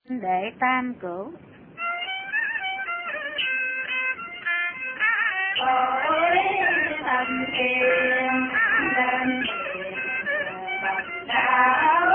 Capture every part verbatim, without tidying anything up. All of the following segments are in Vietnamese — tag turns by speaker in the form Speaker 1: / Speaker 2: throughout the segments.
Speaker 1: Đệ tam cửu.
Speaker 2: Ôi thầm kiên lên bậc đạo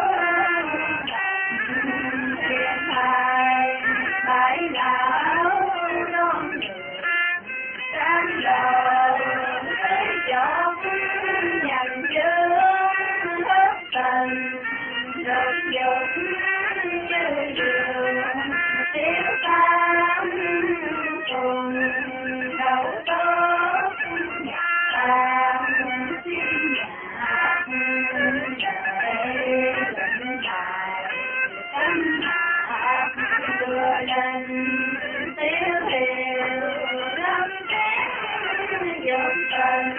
Speaker 2: thiên thai bái lão non sáng giờ tới chốn nhận dương hết tình được dụng như đường tiếng tam cùng đầu tốt nhạc xin nhạc đời dẫn bài cánh hạt đưa lên tiếng hiệu lâm kén dòng tình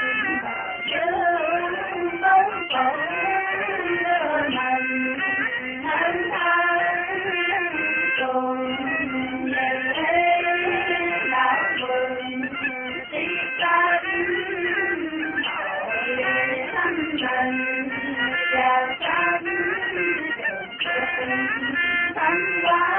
Speaker 2: dương bóng phận đưa mình thân thân cùng về đạo mừng tiếng cánh hội thanh bình và cánh thánh quá